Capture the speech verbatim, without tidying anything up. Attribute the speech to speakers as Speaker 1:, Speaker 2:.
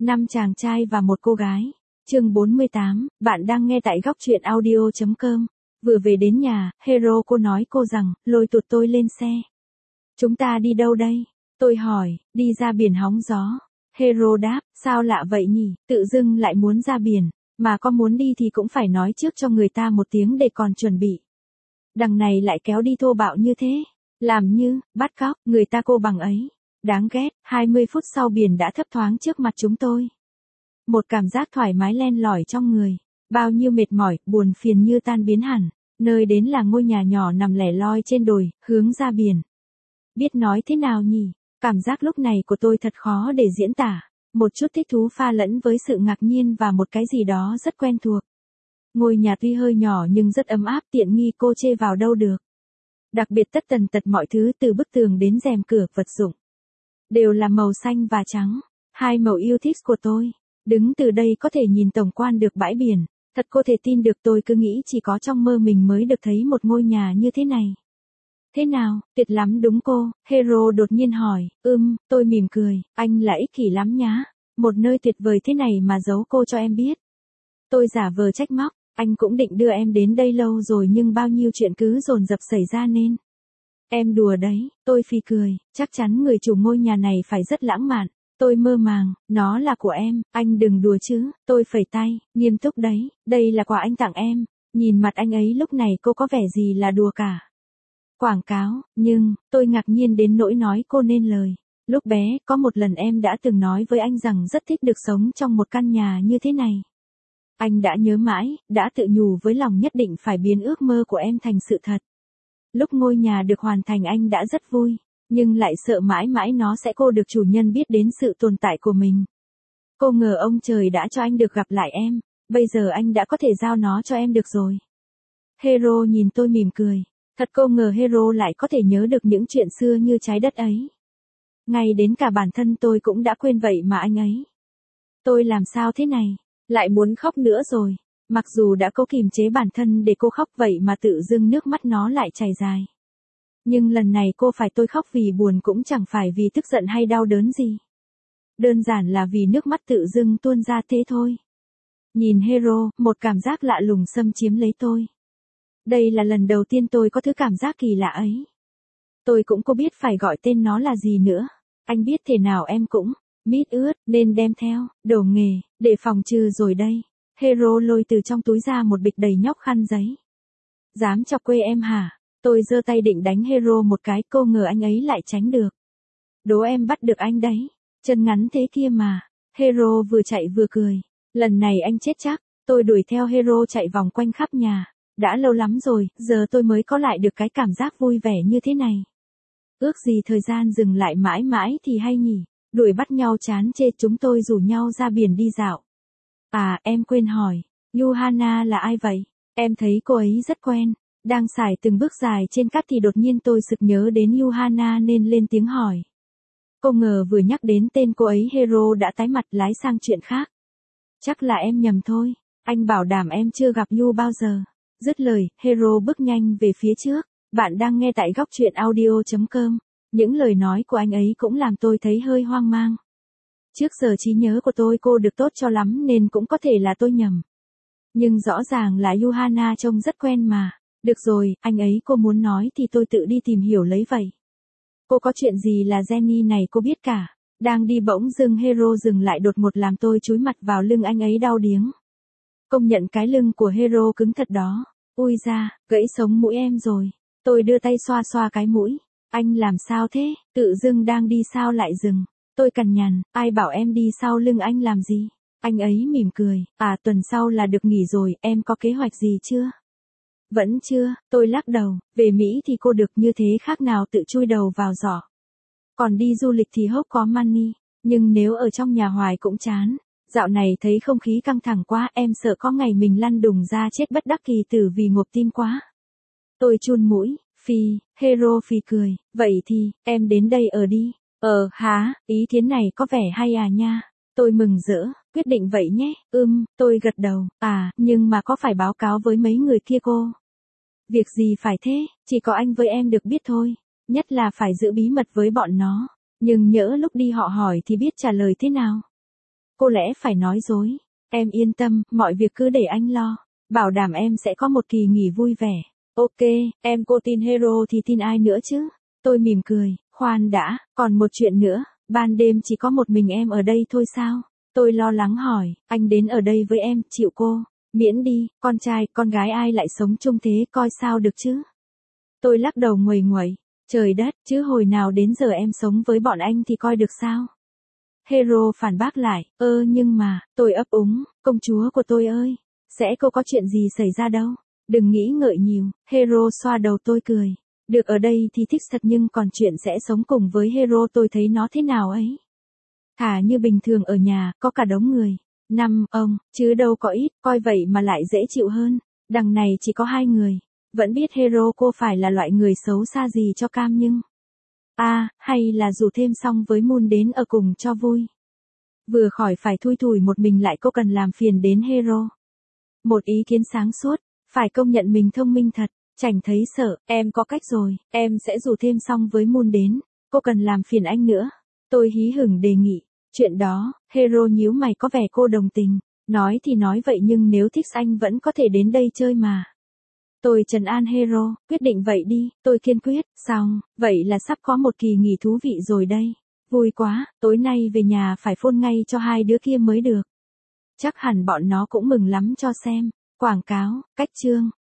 Speaker 1: Năm chàng trai và một cô gái. Chương bốn mươi tám, bạn đang nghe tại góc truyện audio chấm com. Vừa về đến nhà, Hero cô nói cô rằng, lôi tụt tôi lên xe. Chúng ta đi đâu đây? Tôi hỏi, đi ra biển hóng gió. Hero đáp, sao lạ vậy nhỉ, tự dưng lại muốn ra biển, mà có muốn đi thì cũng phải nói trước cho người ta một tiếng để còn chuẩn bị. Đằng này lại kéo đi thô bạo như thế, làm như, bắt cóc, người ta cô bằng ấy. Đáng ghét, hai mươi phút sau biển đã thấp thoáng trước mặt chúng tôi. Một cảm giác thoải mái len lỏi trong người, bao nhiêu mệt mỏi, buồn phiền như tan biến hẳn, nơi đến là ngôi nhà nhỏ nằm lẻ loi trên đồi, hướng ra biển. Biết nói thế nào nhỉ, cảm giác lúc này của tôi thật khó để diễn tả, một chút thích thú pha lẫn với sự ngạc nhiên và một cái gì đó rất quen thuộc. Ngôi nhà tuy hơi nhỏ nhưng rất ấm áp, tiện nghi cô chê vào đâu được. Đặc biệt tất tần tật mọi thứ từ bức tường đến rèm cửa, vật dụng đều là màu xanh và trắng, hai màu yêu thích của tôi. Đứng từ đây có thể nhìn tổng quan được bãi biển, thật cô thể tin được, tôi cứ nghĩ chỉ có trong mơ mình mới được thấy một ngôi nhà như thế này. Thế nào, tuyệt lắm đúng cô? Hero đột nhiên hỏi. Ừm, tôi mỉm cười, anh là ích kỷ lắm nhá, một nơi tuyệt vời thế này mà giấu cô cho em biết. Tôi giả vờ trách móc, anh cũng định đưa em đến đây lâu rồi nhưng bao nhiêu chuyện cứ dồn dập xảy ra nên. Em đùa đấy, tôi phì cười, chắc chắn người chủ ngôi nhà này phải rất lãng mạn. Tôi mơ màng, nó là của em, anh đừng đùa chứ, tôi phẩy tay, nghiêm túc đấy, đây là quà anh tặng em. Nhìn mặt anh ấy lúc này cô có vẻ gì là đùa cả. Quảng cáo, nhưng, tôi ngạc nhiên đến nỗi nói cô nên lời. Lúc bé, có một lần em đã từng nói với anh rằng rất thích được sống trong một căn nhà như thế này. Anh đã nhớ mãi, đã tự nhủ với lòng nhất định phải biến ước mơ của em thành sự thật. Lúc ngôi nhà được hoàn thành anh đã rất vui, nhưng lại sợ mãi mãi nó sẽ cô được chủ nhân biết đến sự tồn tại của mình. Cô ngờ ông trời đã cho anh được gặp lại em, bây giờ anh đã có thể giao nó cho em được rồi. Hero nhìn tôi mỉm cười, thật cô ngờ Hero lại có thể nhớ được những chuyện xưa như trái đất ấy. Ngay đến cả bản thân tôi cũng đã quên vậy mà anh ấy. Tôi làm sao thế này, lại muốn khóc nữa rồi. Mặc dù đã cố kìm chế bản thân để cô khóc vậy mà tự dưng nước mắt nó lại chảy dài. Nhưng lần này cô phải tôi khóc vì buồn cũng chẳng phải vì tức giận hay đau đớn gì. Đơn giản là vì nước mắt tự dưng tuôn ra thế thôi. Nhìn Hero, một cảm giác lạ lùng xâm chiếm lấy tôi. Đây là lần đầu tiên tôi có thứ cảm giác kỳ lạ ấy. Tôi cũng có biết phải gọi tên nó là gì nữa. Anh biết thế nào em cũng, mít ướt, nên đem theo, đồ nghề, để phòng trừ rồi đây. Hero lôi từ trong túi ra một bịch đầy nhóc khăn giấy. Dám chọc quê em hả? Tôi giơ tay định đánh Hero một cái, cô ngờ anh ấy lại tránh được. Đố em bắt được anh đấy, chân ngắn thế kia mà. Hero vừa chạy vừa cười. Lần này anh chết chắc. Tôi đuổi theo Hero chạy vòng quanh khắp nhà. Đã lâu lắm rồi, giờ tôi mới có lại được cái cảm giác vui vẻ như thế này. Ước gì thời gian dừng lại mãi mãi thì hay nhỉ. Đuổi bắt nhau chán chê, chúng tôi rủ nhau ra biển đi dạo. À, em quên hỏi, Yuhana là ai vậy? Em thấy cô ấy rất quen. Đang sải từng bước dài trên cát thì đột nhiên tôi sực nhớ đến Yuhana nên lên tiếng hỏi. Cô ngờ vừa nhắc đến tên cô ấy Hero đã tái mặt lái sang chuyện khác. Chắc là em nhầm thôi, anh bảo đảm em chưa gặp Yu bao giờ. Dứt lời, Hero bước nhanh về phía trước. Bạn đang nghe tại góc truyện audio chấm com. Những lời nói của anh ấy cũng làm tôi thấy hơi hoang mang. Trước giờ trí nhớ của tôi cô được tốt cho lắm nên cũng có thể là tôi nhầm. Nhưng rõ ràng là Yuhana trông rất quen mà. Được rồi, anh ấy cô muốn nói thì tôi tự đi tìm hiểu lấy vậy. Cô có chuyện gì là Jenny này cô biết cả. Đang đi bỗng dưng Hero dừng lại đột ngột làm tôi chúi mặt vào lưng anh ấy đau điếng. Công nhận cái lưng của Hero cứng thật đó. Ui da, gãy sống mũi em rồi. Tôi đưa tay xoa xoa cái mũi. Anh làm sao thế, tự dưng đang đi sao lại dừng. Tôi cằn nhằn, ai bảo em đi sau lưng anh làm gì? Anh ấy mỉm cười, à tuần sau là được nghỉ rồi, em có kế hoạch gì chưa? Vẫn chưa, tôi lắc đầu, về Mỹ thì cô được như thế khác nào tự chui đầu vào giỏ. Còn đi du lịch thì hope có money, nhưng nếu ở trong nhà hoài cũng chán. Dạo này thấy không khí căng thẳng quá, em sợ có ngày mình lăn đùng ra chết bất đắc kỳ tử vì ngộp tim quá. Tôi chun mũi, phi, Hero phi cười, vậy thì, em đến đây ở đi. Ờ, hả, ý kiến này có vẻ hay à nha. Tôi mừng rỡ, quyết định vậy nhé, ưm, tôi gật đầu, à, nhưng mà có phải báo cáo với mấy người kia cô? Việc gì phải thế, chỉ có anh với em được biết thôi, nhất là phải giữ bí mật với bọn nó, nhưng nhỡ lúc đi họ hỏi thì biết trả lời thế nào. cô lẽ phải nói dối. Em yên tâm, mọi việc cứ để anh lo. Bảo đảm em sẽ có một kỳ nghỉ vui vẻ. Ok, em cô tin Hero thì tin ai nữa chứ? Tôi mỉm cười, khoan đã, còn một chuyện nữa, ban đêm chỉ có một mình em ở đây thôi sao? Tôi lo lắng hỏi, anh đến ở đây với em, chịu cô. Miễn đi, con trai, con gái ai lại sống chung thế coi sao được chứ? Tôi lắc đầu nguầy nguẩy, trời đất, chứ hồi nào đến giờ em sống với bọn anh thì coi được sao? Hero phản bác lại, ơ nhưng mà, tôi ấp úng, công chúa của tôi ơi, sẽ cô có chuyện gì xảy ra đâu, đừng nghĩ ngợi nhiều, Hero xoa đầu tôi cười, được ở đây thì thích thật nhưng còn chuyện sẽ sống cùng với Hero tôi thấy nó thế nào ấy. Thà như bình thường ở nhà, có cả đống người, năm ông, chứ đâu có ít, coi vậy mà lại dễ chịu hơn, đằng này chỉ có hai người, vẫn biết Hero cô phải là loại người xấu xa gì cho cam nhưng... À, hay là rủ thêm xong với Moon đến ở cùng cho vui. Vừa khỏi phải thui thủi một mình lại cô cần làm phiền đến Hero. Một ý kiến sáng suốt, phải công nhận mình thông minh thật, chẳng thấy sợ, em có cách rồi, em sẽ rủ thêm xong với Moon đến, cô cần làm phiền anh nữa. Tôi hí hửng đề nghị, chuyện đó, Hero nhíu mày có vẻ cô đồng tình, nói thì nói vậy nhưng nếu thích anh vẫn có thể đến đây chơi mà. Tôi trấn an Hero, quyết định vậy đi, tôi kiên quyết, xong, vậy là sắp có một kỳ nghỉ thú vị rồi đây. Vui quá, tối nay về nhà phải phone ngay cho hai đứa kia mới được. Chắc hẳn bọn nó cũng mừng lắm cho xem. Quảng cáo, cách chương.